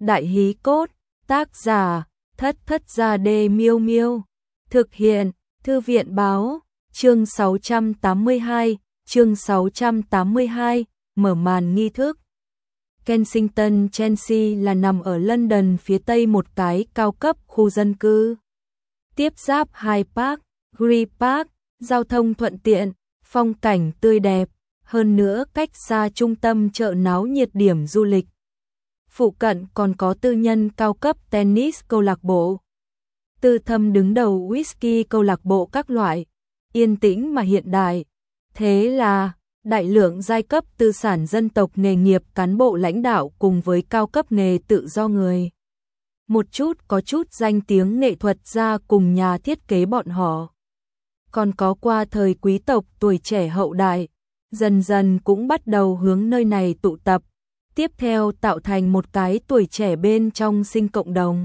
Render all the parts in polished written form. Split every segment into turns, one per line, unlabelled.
Đại hí cốt, tác giả, Thất Thất Gia Đê Miêu Miêu. Thực hiện, Thư viện báo, chương 682, mở màn nghi thức. Kensington, Chelsea là nằm ở London phía tây một cái cao cấp khu dân cư. Tiếp giáp Hyde Park, Green Park, giao thông thuận tiện, phong cảnh tươi đẹp, hơn nữa cách xa trung tâm chợ náo nhiệt điểm du lịch. Phụ cận còn có tư nhân cao cấp tennis câu lạc bộ. Tư thâm đứng đầu whisky câu lạc bộ các loại, yên tĩnh mà hiện đại. Thế là, đại lượng giai cấp tư sản dân tộc nghề nghiệp cán bộ lãnh đạo cùng với cao cấp nghề tự do người. Một chút có chút danh tiếng nghệ thuật gia cùng nhà thiết kế bọn họ. Còn có qua thời quý tộc tuổi trẻ hậu đại, dần dần cũng bắt đầu hướng nơi này tụ tập. Tiếp theo tạo thành một cái tuổi trẻ bên trong sinh cộng đồng.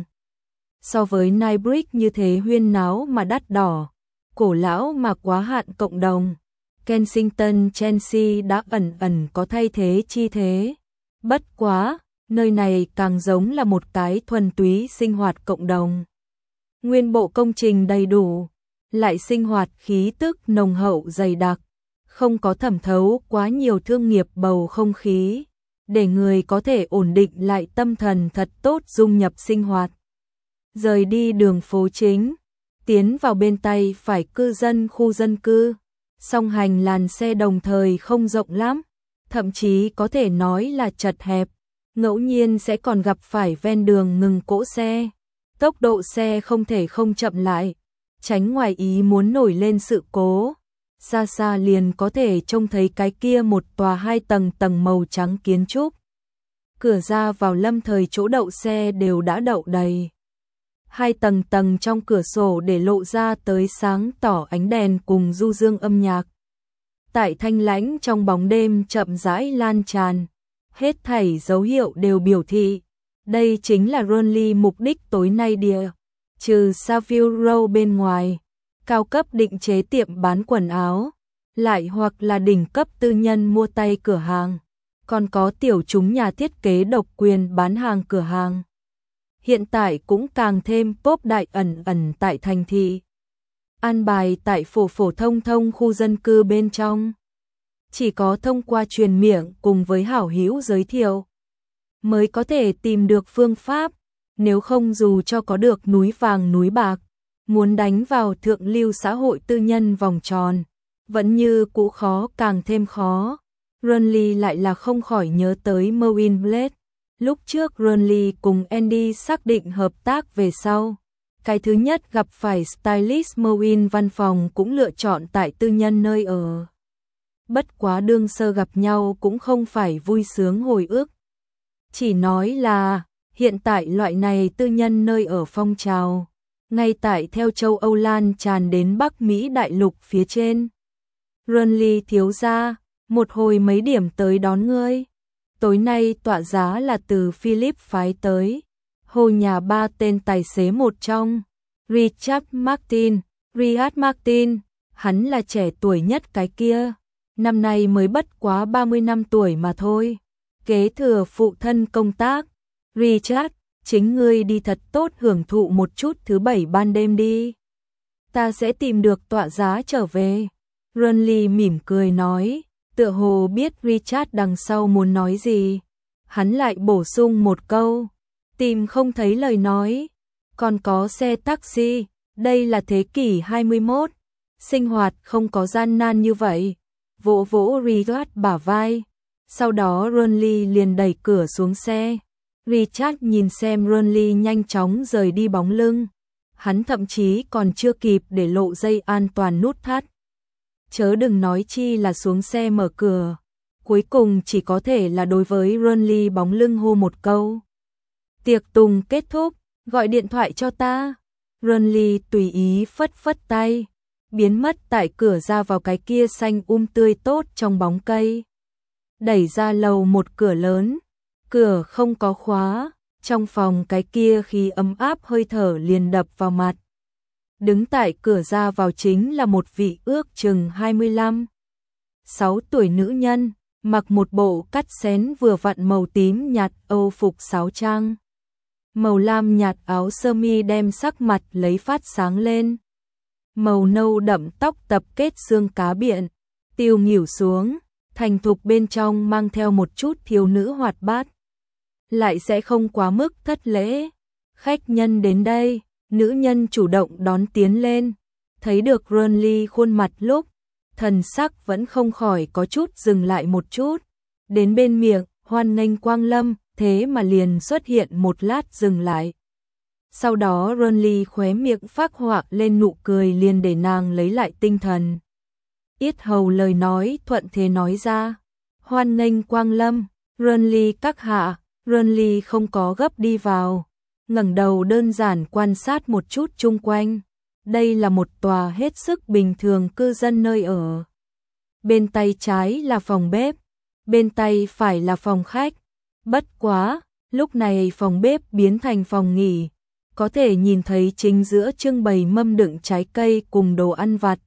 So với Knightsbridge như thế huyên náo mà đắt đỏ, cổ lão mà quá hạn cộng đồng, Kensington Chelsea đã ẩn ẩn có thay thế chi thế. Bất quá, nơi này càng giống là một cái thuần túy sinh hoạt cộng đồng. Nguyên bộ công trình đầy đủ, lại sinh hoạt khí tức nồng hậu dày đặc, không có thẩm thấu quá nhiều thương nghiệp bầu không khí, để người có thể ổn định lại tâm thần thật tốt dung nhập sinh hoạt. Rời đi đường phố chính, tiến vào bên tay phải cư dân khu dân cư, song hành làn xe đồng thời không rộng lắm, thậm chí có thể nói là chật hẹp, ngẫu nhiên sẽ còn gặp phải ven đường ngừng cỗ xe, tốc độ xe không thể không chậm lại, tránh ngoài ý muốn nổi lên sự cố. Xa xa liền có thể trông thấy cái kia một tòa 2 tầng màu trắng kiến trúc. Cửa ra vào lâm thời chỗ đậu xe đều đã đậu đầy. 2 tầng trong cửa sổ để lộ ra tới sáng tỏ ánh đèn cùng du dương âm nhạc. Tại thanh lãnh trong bóng đêm chậm rãi lan tràn, hết thảy dấu hiệu đều biểu thị. Đây chính là Ronly mục đích tối nay địa, trừ Savile Row bên ngoài. Cao cấp định chế tiệm bán quần áo, lại hoặc là đỉnh cấp tư nhân mua tay cửa hàng, còn có tiểu chúng nhà thiết kế độc quyền bán hàng cửa hàng. Hiện tại cũng càng thêm pop đại ẩn tại thành thị. An bài tại phổ thông khu dân cư bên trong. Chỉ có thông qua truyền miệng cùng với hảo hữu giới thiệu, mới có thể tìm được phương pháp, nếu không dù cho có được núi vàng núi bạc. Muốn đánh vào thượng lưu xã hội tư nhân vòng tròn, vẫn như cũ khó càng thêm khó. Ronly lại là không khỏi nhớ tới Mervyn Blade. Lúc trước Ronly cùng Andy xác định hợp tác về sau. Cái thứ nhất gặp phải stylist Mervyn văn phòng cũng lựa chọn tại tư nhân nơi ở. Bất quá đương sơ gặp nhau cũng không phải vui sướng hồi ức. Chỉ nói là, hiện tại loại này tư nhân nơi ở phong trào. Ngay tại theo châu Âu lan tràn đến Bắc Mỹ đại lục phía trên. Ronly thiếu gia, một hồi mấy điểm tới đón ngươi. Tối nay tọa giá là từ Philip phái tới. Hồ nhà 3 tên tài xế một trong. Richard Martin, hắn là trẻ tuổi nhất cái kia. Năm nay mới bất quá 30 năm tuổi mà thôi. Kế thừa phụ thân công tác. Richard, chính ngươi đi thật tốt hưởng thụ một chút thứ 7 ban đêm đi. Ta sẽ tìm được tọa giá trở về. Ronly mỉm cười nói, tựa hồ biết Richard đằng sau muốn nói gì. Hắn lại bổ sung một câu, tìm không thấy lời nói. Còn có xe taxi, đây là thế kỷ 21. Sinh hoạt không có gian nan như vậy. Vỗ vỗ Richard bả vai. Sau đó Ronly liền đẩy cửa xuống xe. Richard nhìn xem Ronly nhanh chóng rời đi bóng lưng. Hắn thậm chí còn chưa kịp để lộ dây an toàn nút thắt. Chớ đừng nói chi là xuống xe mở cửa. Cuối cùng chỉ có thể là đối với Ronly bóng lưng hô một câu. Tiệc tùng kết thúc, gọi điện thoại cho ta. Ronly tùy ý phất phất tay, biến mất tại cửa ra vào cái kia xanh tươi tốt trong bóng cây. Đẩy ra lầu một cửa lớn. Cửa không có khóa, trong phòng cái kia khi ấm áp hơi thở liền đập vào mặt. Đứng tại cửa ra vào chính là một vị ước chừng 25-6 tuổi nữ nhân, mặc một bộ cắt xén vừa vặn màu tím nhạt Âu phục sáo trang, Màu lam nhạt áo sơ mi đem sắc mặt lấy phát sáng lên. Màu nâu đậm tóc tập kết xương cá biện, tiêu nghỉu xuống, thành thục bên trong mang theo một chút thiếu nữ hoạt bát. Lại sẽ không quá mức thất lễ. Khách nhân đến đây, nữ nhân chủ động đón tiến lên. Thấy được Renly khuôn mặt lúc, thần sắc vẫn không khỏi có chút dừng lại một chút. Đến bên miệng, hoan nghênh quang lâm, thế mà liền xuất hiện một lát dừng lại. Sau đó Renly khóe miệng phác họa lên nụ cười liền để nàng lấy lại tinh thần. Yết hầu lời nói thuận thế nói ra. Hoan nghênh quang lâm, Renly các hạ. Renly không có gấp đi vào, ngẩng đầu đơn giản quan sát một chút chung quanh. Đây là một tòa hết sức bình thường cư dân nơi ở. Bên tay trái là phòng bếp, bên tay phải là phòng khách. Bất quá, lúc này phòng bếp biến thành phòng nghỉ, có thể nhìn thấy chính giữa trưng bày mâm đựng trái cây cùng đồ ăn vặt.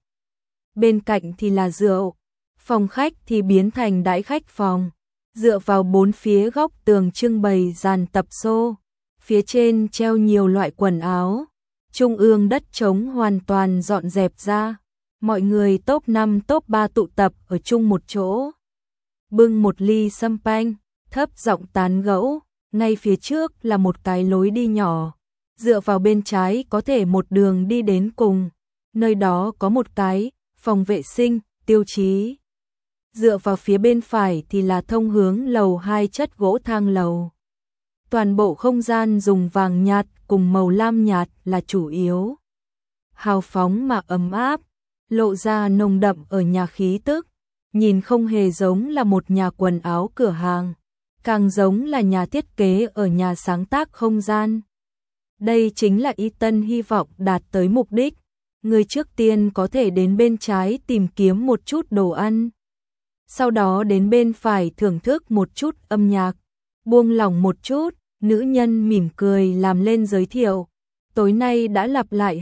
Bên cạnh thì là rượu, phòng khách thì biến thành đãi khách phòng. Dựa vào bốn phía góc tường trưng bày dàn tập xô, phía trên treo nhiều loại quần áo. Trung ương đất trống hoàn toàn dọn dẹp ra, mọi người top 5 top 3 tụ tập ở chung một chỗ. Bưng một ly sâm panh, thấp giọng tán gẫu, ngay phía trước là một cái lối đi nhỏ. Dựa vào bên trái có thể một đường đi đến cùng, nơi đó có một cái phòng vệ sinh, tiêu chí. Dựa vào phía bên phải thì là thông hướng lầu 2 chất gỗ thang lầu. Toàn bộ không gian dùng vàng nhạt cùng màu lam nhạt là chủ yếu. Hào phóng mà ấm áp, lộ ra nồng đậm ở nhà khí tức, nhìn không hề giống là một nhà quần áo cửa hàng, càng giống là nhà thiết kế ở nhà sáng tác không gian. Đây chính là Ethan hy vọng đạt tới mục đích. Người trước tiên có thể đến bên trái tìm kiếm một chút đồ ăn. Sau đó đến bên phải thưởng thức một chút âm nhạc, buông lỏng một chút, nữ nhân mỉm cười làm lên giới thiệu. Tối nay đã lặp lại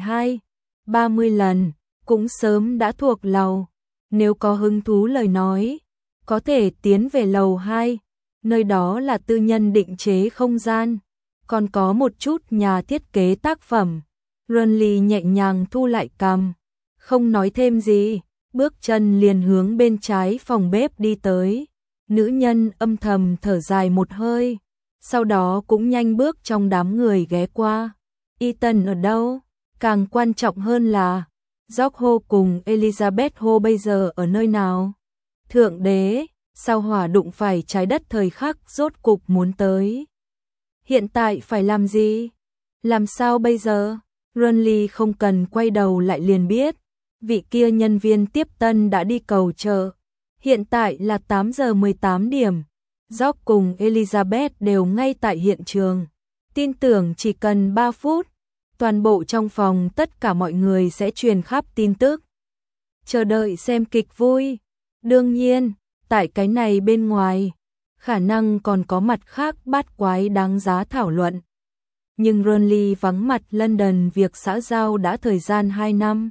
20-30 lần, cũng sớm đã thuộc lầu. Nếu có hứng thú lời nói, có thể tiến về lầu 2, nơi đó là tư nhân định chế không gian, còn có một chút nhà thiết kế tác phẩm. Renly nhẹ nhàng thu lại cằm, không nói thêm gì. Bước chân liền hướng bên trái phòng bếp đi tới. Nữ nhân âm thầm thở dài một hơi, sau đó cũng nhanh bước trong đám người ghé qua. Ethan ở đâu? Càng quan trọng hơn là George cùng Elizabeth bây giờ ở nơi nào? Thượng đế, sao hỏa đụng phải trái đất thời khắc rốt cục muốn tới? Hiện tại phải làm gì? Làm sao bây giờ? Renly không cần quay đầu lại liền biết. Vị kia nhân viên tiếp tân đã đi cầu chờ. Hiện tại là 8 giờ 18 điểm. George cùng Elizabeth đều ngay tại hiện trường. Tin tưởng chỉ cần 3 phút, toàn bộ trong phòng tất cả mọi người sẽ truyền khắp tin tức. Chờ đợi xem kịch vui. Đương nhiên, tại cái này bên ngoài, khả năng còn có mặt khác bát quái đáng giá thảo luận. Nhưng Renly vắng mặt London việc xã giao đã thời gian 2 năm.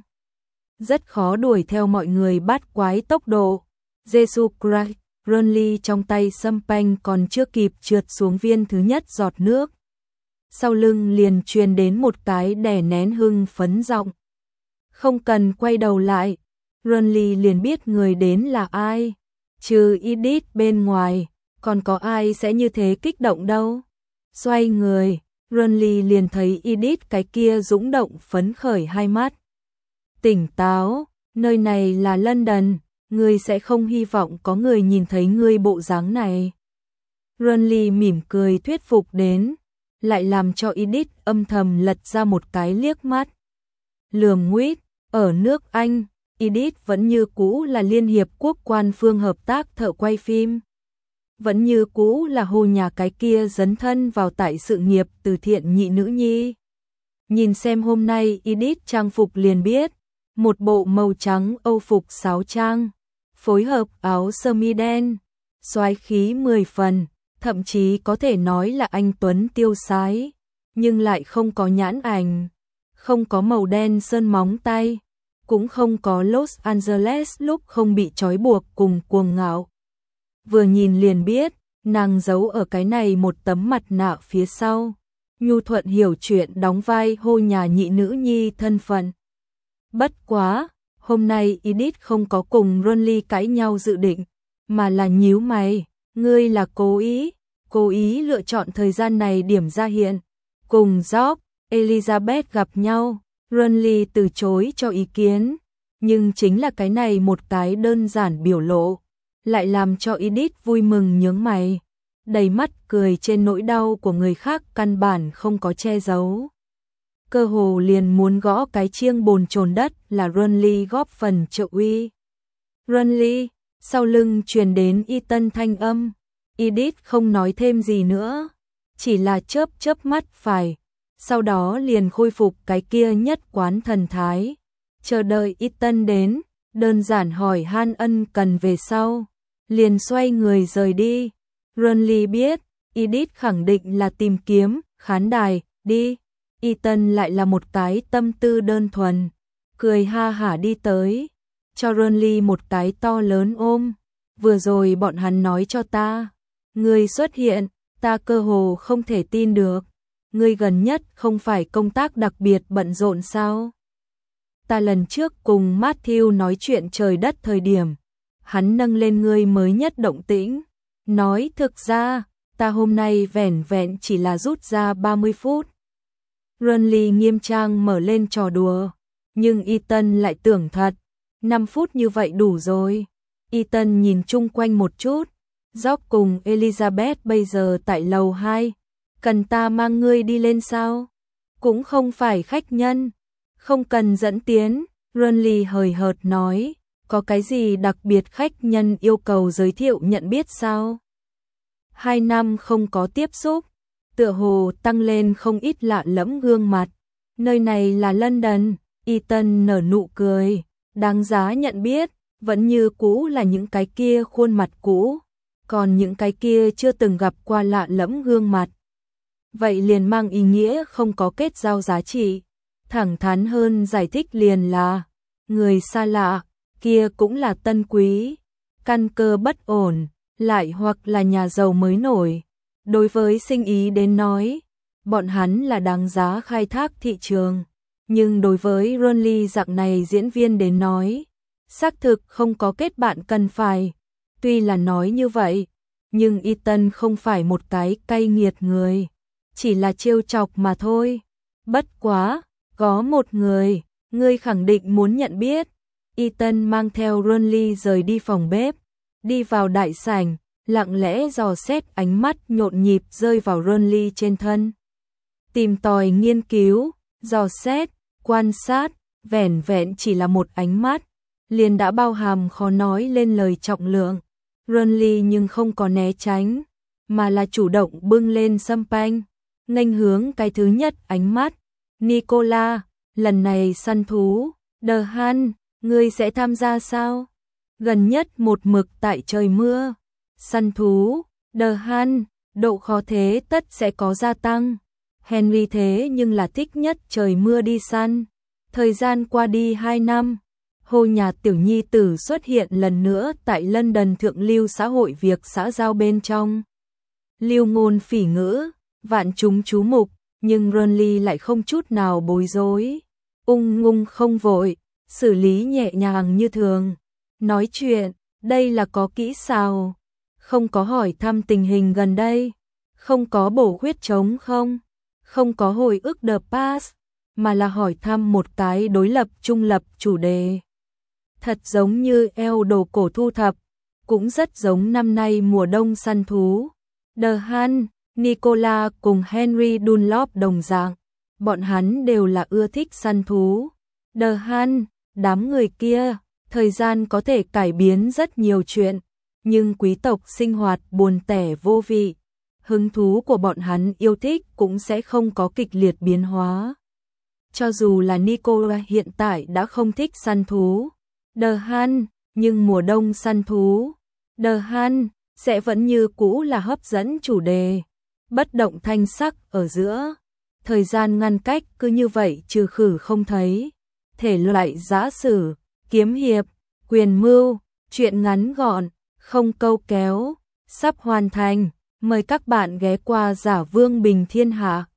Rất khó đuổi theo mọi người bát quái tốc độ. Jesus Christ, Renly trong tay sâm panh còn chưa kịp trượt xuống viên thứ nhất giọt nước. Sau lưng liền truyền đến một cái đè nén hưng phấn giọng. Không cần quay đầu lại, Renly liền biết người đến là ai. Trừ Edith bên ngoài, còn có ai sẽ như thế kích động đâu. Xoay người, Renly liền thấy Edith cái kia dũng động phấn khởi hai mắt. Tỉnh táo, nơi này là London, ngươi sẽ không hy vọng có người nhìn thấy ngươi bộ dáng này. Renly mỉm cười thuyết phục đến, lại làm cho Edith âm thầm lật ra một cái liếc mắt. Lườm nguýt, ở nước Anh, Edith vẫn như cũ là Liên hiệp quốc quan phương hợp tác thợ quay phim. Vẫn như cũ là hồ nhà cái kia dấn thân vào tại sự nghiệp từ thiện nhị nữ nhi. Nhìn xem hôm nay Edith trang phục liền biết, một bộ màu trắng Âu phục sáo trang, phối hợp áo sơ mi đen, soái khí 10 phần, thậm chí có thể nói là anh tuấn tiêu sái, nhưng lại không có nhãn ảnh, không có màu đen sơn móng tay, cũng không có Los Angeles lúc không bị trói buộc cùng cuồng ngạo. Vừa nhìn liền biết, nàng giấu ở cái này một tấm mặt nạ phía sau. nhu thuận hiểu chuyện đóng vai hô nhà nhị nữ nhi thân phận. Bất quá, hôm nay Edith không có cùng Ronly cãi nhau dự định, mà là nhíu mày, ngươi là cố ý lựa chọn thời gian này điểm ra hiện. Cùng Job, Elizabeth gặp nhau, Ronly từ chối cho ý kiến, nhưng chính là cái này một cái đơn giản biểu lộ, lại làm cho Edith vui mừng nhướng mày, đầy mắt cười trên nỗi đau của người khác căn bản không có che giấu. Cơ hồ liền muốn gõ cái chiêng bồn chồn đất là Ronly góp phần trợ uy. Ronly, sau lưng truyền đến Ethan thanh âm, Edith không nói thêm gì nữa, chỉ là chớp mắt phải, sau đó liền khôi phục cái kia nhất quán thần thái, chờ đợi Ethan đến, đơn giản hỏi han ân cần về sau, liền xoay người rời đi. Ronly biết, Edith khẳng định là tìm kiếm khán đài, đi. Ethan lại là một cái tâm tư đơn thuần, cười ha hả đi tới, cho Ronly một cái to lớn ôm. Vừa rồi bọn hắn nói cho ta, ngươi xuất hiện, ta cơ hồ không thể tin được. Ngươi gần nhất không phải công tác đặc biệt bận rộn sao? Ta lần trước cùng Matthew nói chuyện trời đất thời điểm, hắn nâng lên ngươi mới nhất động tĩnh, nói thực ra, ta hôm nay vẻn vẹn chỉ là rút ra 30 phút. Ronly nghiêm trang mở lên trò đùa, nhưng Ethan lại tưởng thật, 5 phút như vậy đủ rồi. Ethan nhìn chung quanh một chút, Job cùng Elizabeth bây giờ tại lầu 2, cần ta mang ngươi đi lên sao? Cũng không phải khách nhân, không cần dẫn tiến. Ronly hời hợt nói, có cái gì đặc biệt khách nhân yêu cầu giới thiệu nhận biết sao? 2 năm không có tiếp xúc, tựa hồ tăng lên không ít lạ lẫm gương mặt. Nơi này là London, Ethan nở nụ cười, đáng giá nhận biết, vẫn như cũ là những cái kia khuôn mặt cũ, còn những cái kia chưa từng gặp qua lạ lẫm gương mặt. Vậy liền mang ý nghĩa không có kết giao giá trị, thẳng thắn hơn giải thích liền là, người xa lạ, kia cũng là tân quý, căn cơ bất ổn, lại hoặc là nhà giàu mới nổi. Đối với sinh ý đến nói, bọn hắn là đáng giá khai thác thị trường, nhưng đối với Ronly dạng này diễn viên đến nói, xác thực không có kết bạn cần phải. Tuy là nói như vậy, nhưng Ethan không phải một cái cay nghiệt người, chỉ là trêu chọc mà thôi. Bất quá, có một người, ngươi khẳng định muốn nhận biết. Ethan mang theo Ronly rời đi phòng bếp, đi vào đại sảnh, lặng lẽ dò xét ánh mắt nhộn nhịp rơi vào Ronly trên thân. Tìm tòi nghiên cứu, dò xét, quan sát, vẻn vẹn chỉ là một ánh mắt, liền đã bao hàm khó nói lên lời trọng lượng. Ronly nhưng không có né tránh, mà là chủ động bưng lên champagne, nghênh hướng cái thứ nhất ánh mắt. Nicola, lần này săn thú, The Hunt, ngươi sẽ tham gia sao? Gần nhất một mực tại trời mưa. Săn thú, The Hunt, độ khó thế tất sẽ có gia tăng. Henry thế nhưng là thích nhất trời mưa đi săn. Thời gian qua đi 2 năm, Hồ nhà tiểu nhi tử xuất hiện lần nữa tại London thượng lưu xã hội việc xã giao bên trong. Lưu ngôn phỉ ngữ, vạn chúng chú mục, nhưng Ronly lại không chút nào bối rối. Ung ngung không vội, xử lý nhẹ nhàng như thường. Nói chuyện, đây là có kỹ xảo. Không có hỏi thăm tình hình gần đây, không có bổ khuyết trống không có hồi ức the past, mà là hỏi thăm một cái đối lập trung lập chủ đề. Thật giống như eo đồ cổ thu thập, cũng rất giống năm nay mùa đông săn thú. The Hunt, Nicola cùng Henry Dunlop đồng dạng, bọn hắn đều là ưa thích săn thú. The Hunt, đám người kia, thời gian có thể cải biến rất nhiều chuyện, nhưng quý tộc sinh hoạt buồn tẻ vô vị. Hứng thú của bọn hắn yêu thích cũng sẽ không có kịch liệt biến hóa. Cho dù là Nicola hiện tại đã không thích săn thú, The Hunt, nhưng mùa đông săn thú, The Hunt sẽ vẫn như cũ là hấp dẫn chủ đề. Bất động thanh sắc ở giữa, thời gian ngăn cách cứ như vậy trừ khử không thấy. Thể loại giã sử, kiếm hiệp, quyền mưu, truyện ngắn gọn, không câu kéo, sắp hoàn thành. Mời các bạn ghé qua Giả Vương Bình Thiên Hạ.